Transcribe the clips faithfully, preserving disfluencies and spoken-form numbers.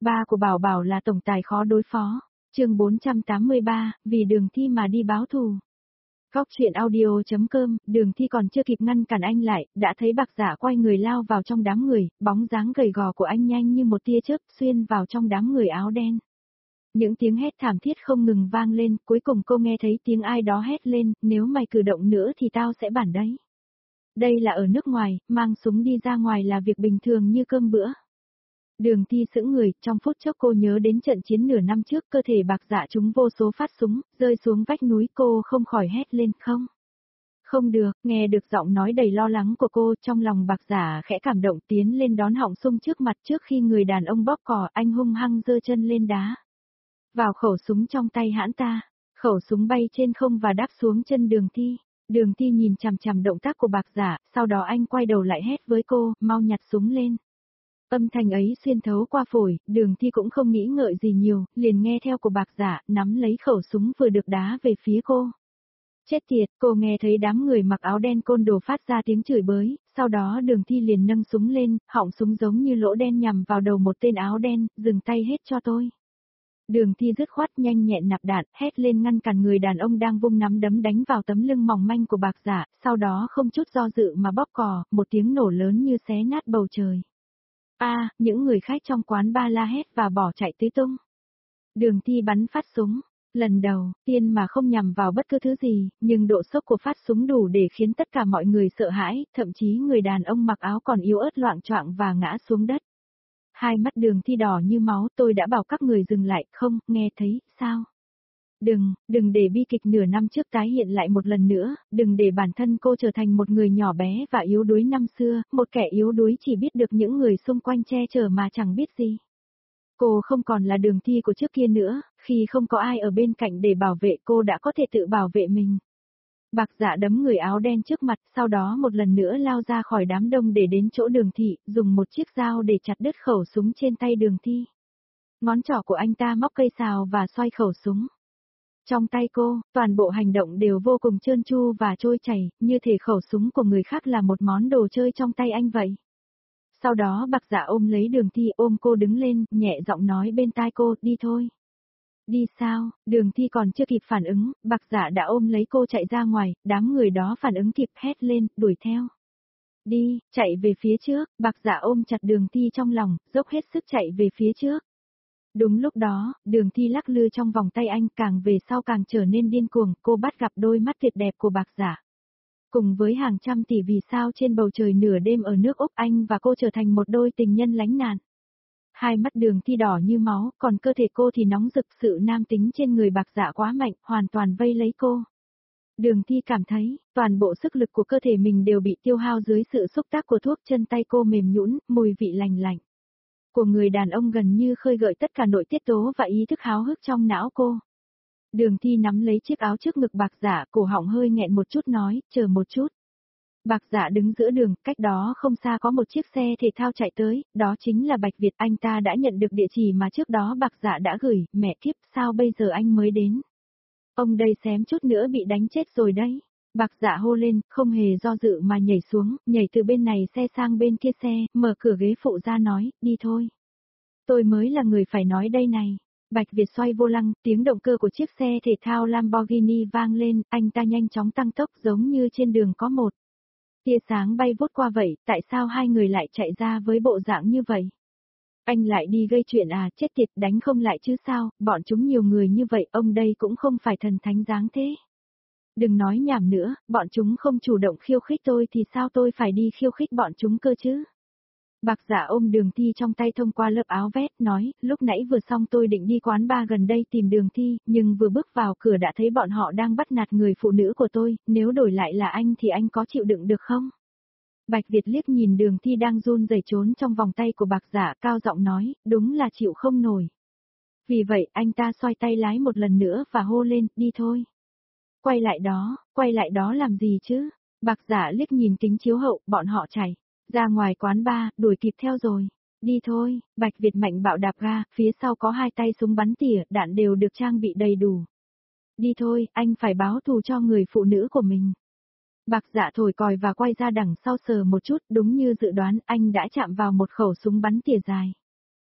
Ba của Bảo Bảo là tổng tài khó đối phó. Chương bốn trăm tám mươi ba, vì Đường Thi mà đi báo thù. Góc truyện audio chấm com, Đường Thi còn chưa kịp ngăn cản anh lại, đã thấy Bạc Dạ quay người lao vào trong đám người, bóng dáng gầy gò của anh nhanh như một tia chớp xuyên vào trong đám người áo đen. Những tiếng hét thảm thiết không ngừng vang lên, cuối cùng cô nghe thấy tiếng ai đó hét lên, nếu mày cử động nữa thì tao sẽ bản đấy. Đây là ở nước ngoài, mang súng đi ra ngoài là việc bình thường như cơm bữa. Đường Thi sững người, trong phút chốc cô nhớ đến trận chiến nửa năm trước, cơ thể Bạc Dạ trúng vô số phát súng, rơi xuống vách núi, cô không khỏi hét lên, không. Không được, nghe được giọng nói đầy lo lắng của cô, trong lòng Bạc Dạ khẽ cảm động tiến lên đón họng sung trước mặt, trước khi người đàn ông bóp cò, anh hung hăng giơ chân lên đá. Vào khẩu súng trong tay hãn ta, khẩu súng bay trên không và đáp xuống chân Đường Thi. Đường Thi nhìn chằm chằm động tác của Bạc Dạ, sau đó anh quay đầu lại hét với cô, mau nhặt súng lên. Âm thanh ấy xuyên thấu qua phổi, Đường Thi cũng không nghĩ ngợi gì nhiều, liền nghe theo của Bạc Dạ, nắm lấy khẩu súng vừa được đá về phía cô. Chết tiệt, cô nghe thấy đám người mặc áo đen côn đồ phát ra tiếng chửi bới, sau đó Đường Thi liền nâng súng lên, họng súng giống như lỗ đen nhằm vào đầu một tên áo đen, dừng tay hết cho tôi. Đường Thi dứt khoát nhanh nhẹn nạp đạn, hét lên ngăn cản người đàn ông đang vung nắm đấm đánh vào tấm lưng mỏng manh của Bạc Dạ, sau đó không chút do dự mà bóp cò, một tiếng nổ lớn như xé nát bầu trời. A, à, những người khách trong quán ba la hét và bỏ chạy tứ tung. Đường Thi bắn phát súng, lần đầu, tiên mà không nhằm vào bất cứ thứ gì, nhưng độ sốc của phát súng đủ để khiến tất cả mọi người sợ hãi, thậm chí người đàn ông mặc áo còn yếu ớt loạng choạng và ngã xuống đất. Hai mắt Đường Thi đỏ như máu, tôi đã bảo các người dừng lại, không, nghe thấy, sao? Đừng, đừng để bi kịch nửa năm trước tái hiện lại một lần nữa, đừng để bản thân cô trở thành một người nhỏ bé và yếu đuối năm xưa, một kẻ yếu đuối chỉ biết được những người xung quanh che chở mà chẳng biết gì. Cô không còn là Đường Thi của trước kia nữa, khi không có ai ở bên cạnh để bảo vệ cô đã có thể tự bảo vệ mình. Bạc Dạ đấm người áo đen trước mặt, sau đó một lần nữa lao ra khỏi đám đông để đến chỗ Đường Thi, dùng một chiếc dao để chặt đứt khẩu súng trên tay Đường Thi. Ngón trỏ của anh ta móc cây sào và xoay khẩu súng. Trong tay cô, toàn bộ hành động đều vô cùng trơn tru và trôi chảy, như thể khẩu súng của người khác là một món đồ chơi trong tay anh vậy. Sau đó Bạc Dạ ôm lấy Đường Thi, ôm cô đứng lên, nhẹ giọng nói bên tai cô, đi thôi. Đi sao? Đường Thi còn chưa kịp phản ứng, Bạc Dạ đã ôm lấy cô chạy ra ngoài, đám người đó phản ứng kịp hét lên, đuổi theo. Đi, chạy về phía trước, Bạc Dạ ôm chặt Đường Thi trong lòng, dốc hết sức chạy về phía trước. Đúng lúc đó, Đường Thi lắc lư trong vòng tay anh, càng về sau càng trở nên điên cuồng, cô bắt gặp đôi mắt tuyệt đẹp của Bạc Dạ. Cùng với hàng trăm tỷ vì sao trên bầu trời nửa đêm ở nước Úc, anh và cô trở thành một đôi tình nhân lánh nạn. Hai mắt Đường Thi đỏ như máu, còn cơ thể cô thì nóng rực, sự nam tính trên người Bạc Dạ quá mạnh, hoàn toàn vây lấy cô. Đường Thi cảm thấy, toàn bộ sức lực của cơ thể mình đều bị tiêu hao dưới sự xúc tác của thuốc, chân tay cô mềm nhũn, mùi vị lành lạnh của người đàn ông gần như khơi gợi tất cả nội tiết tố và ý thức háo hức trong não cô. Đường Thi nắm lấy chiếc áo trước ngực Bạc Dạ, cổ họng hơi nghẹn một chút nói, chờ một chút. Bạc Dạ đứng giữa đường, cách đó không xa có một chiếc xe thể thao chạy tới, đó chính là Bạch Việt, anh ta đã nhận được địa chỉ mà trước đó Bạc Dạ đã gửi, mẹ kiếp, sao bây giờ anh mới đến? Ông đây xém chút nữa bị đánh chết rồi đấy. Bạc Dạ hô lên, không hề do dự mà nhảy xuống, nhảy từ bên này xe sang bên kia xe, mở cửa ghế phụ ra nói, đi thôi. Tôi mới là người phải nói đây này. Bạch Việt xoay vô lăng, tiếng động cơ của chiếc xe thể thao Lamborghini vang lên, anh ta nhanh chóng tăng tốc giống như trên đường có một tia sáng bay vút qua vậy, tại sao hai người lại chạy ra với bộ dạng như vậy? Anh lại đi gây chuyện à, chết tiệt, đánh không lại chứ sao, bọn chúng nhiều người như vậy, ông đây cũng không phải thần thánh dáng thế. Đừng nói nhảm nữa, bọn chúng không chủ động khiêu khích tôi thì sao tôi phải đi khiêu khích bọn chúng cơ chứ? Bạc Dạ ôm Đường Thi trong tay thông qua lớp áo vest, nói, lúc nãy vừa xong tôi định đi quán bar gần đây tìm Đường Thi, nhưng vừa bước vào cửa đã thấy bọn họ đang bắt nạt người phụ nữ của tôi, nếu đổi lại là anh thì anh có chịu đựng được không? Bạch Việt liếc nhìn Đường Thi đang run rẩy trốn trong vòng tay của Bạc Dạ, cao giọng nói, đúng là chịu không nổi. Vì vậy, anh ta xoay tay lái một lần nữa và hô lên, đi thôi. Quay lại đó, quay lại đó làm gì chứ? Bạc Dạ liếc nhìn kính chiếu hậu, bọn họ chạy ra ngoài quán bar, đuổi kịp theo rồi. Đi thôi, Bạch Việt mạnh bạo đạp ga, phía sau có hai tay súng bắn tỉa, đạn đều được trang bị đầy đủ. Đi thôi, anh phải báo thù cho người phụ nữ của mình. Bạc Dạ thổi còi và quay ra đằng sau sờ một chút, đúng như dự đoán, anh đã chạm vào một khẩu súng bắn tỉa dài.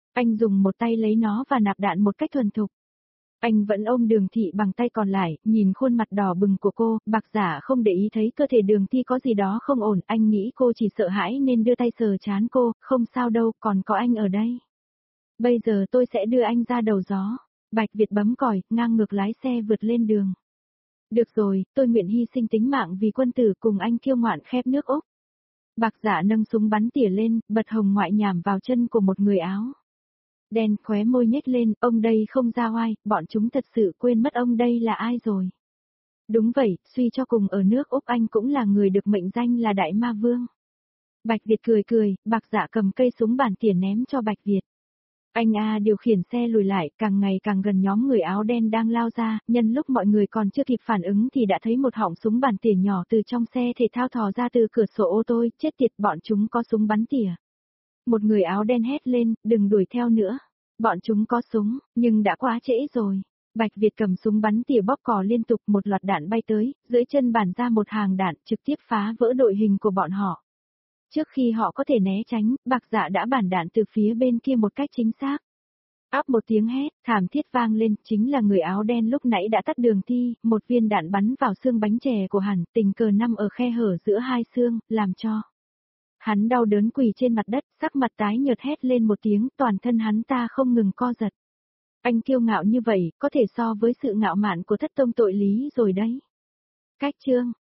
Anh dùng một tay lấy nó và nạp đạn một cách thuần thục. Anh vẫn ôm Đường Thị bằng tay còn lại, nhìn khuôn mặt đỏ bừng của cô, Bạc Giả không để ý thấy cơ thể Đường Thi có gì đó không ổn, anh nghĩ cô chỉ sợ hãi nên đưa tay sờ trán cô, không sao đâu, còn có anh ở đây. Bây giờ tôi sẽ đưa anh ra đầu gió. Bạch Việt bấm còi, ngang ngược lái xe vượt lên đường. Được rồi, tôi nguyện hy sinh tính mạng vì quân tử, cùng anh kiêu ngoạn khép nước Úc. Bạc Giả nâng súng bắn tỉa lên, bật hồng ngoại nhảm vào chân của một người áo đen, khóe môi nhếch lên, ông đây không ra oai, bọn chúng thật sự quên mất ông đây là ai rồi. Đúng vậy, suy cho cùng ở nước Úc anh cũng là người được mệnh danh là Đại Ma Vương. Bạch Việt cười cười, Bạc Dạ cầm cây súng bản tỉa ném cho Bạch Việt. Anh A điều khiển xe lùi lại, càng ngày càng gần nhóm người áo đen đang lao ra, nhân lúc mọi người còn chưa kịp phản ứng thì đã thấy một họng súng bản tỉa nhỏ từ trong xe thể thao thò ra từ cửa sổ ô tô, chết tiệt, bọn chúng có súng bắn tỉa. Một người áo đen hét lên, đừng đuổi theo nữa. Bọn chúng có súng, nhưng đã quá trễ rồi. Bạch Việt cầm súng bắn tỉa bóp cò liên tục, một loạt đạn bay tới, dưới chân bản ra một hàng đạn trực tiếp phá vỡ đội hình của bọn họ. Trước khi họ có thể né tránh, Bạc Dạ đã bản đạn từ phía bên kia một cách chính xác. Áp một tiếng hét, thảm thiết vang lên, chính là người áo đen lúc nãy đã tắt Đường Thi, một viên đạn bắn vào xương bánh chè của hắn, tình cờ nằm ở khe hở giữa hai xương, làm cho hắn đau đớn quỳ trên mặt đất, sắc mặt tái nhợt hét lên một tiếng, toàn thân hắn ta không ngừng co giật. Anh kiêu ngạo như vậy, có thể so với sự ngạo mạn của thất tông tội lý rồi đấy. Cách chương